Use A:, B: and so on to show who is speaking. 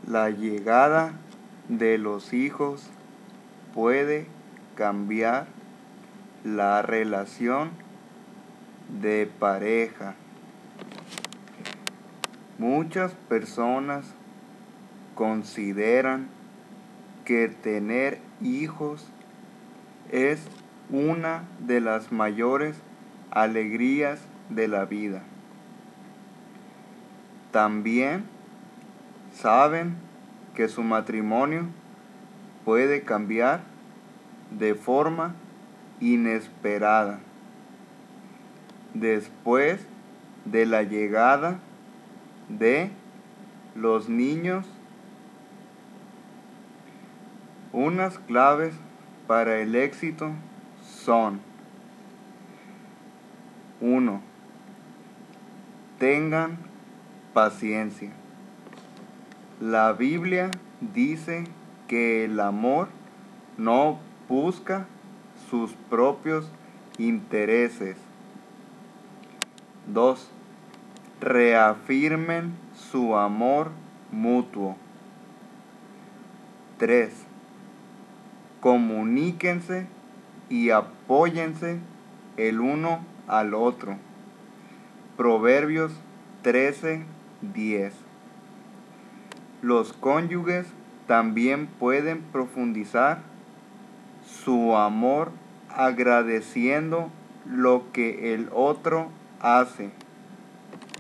A: La llegada de los hijos puede cambiar la relación de pareja. Muchas personas consideran que tener hijos es una de las mayores alegrías de la vida. También saben que su matrimonio puede cambiar de forma inesperada después de la llegada de los niños. Unas claves para el éxito son: 1. Tengan paciencia. La Biblia dice que el amor no busca sus propios intereses. 2. Reafirmen su amor mutuo. 3. Comuníquense y apóyense el uno al otro. Proverbios 13:10. Los cónyuges también pueden profundizar su amor agradeciendo lo que el otro hace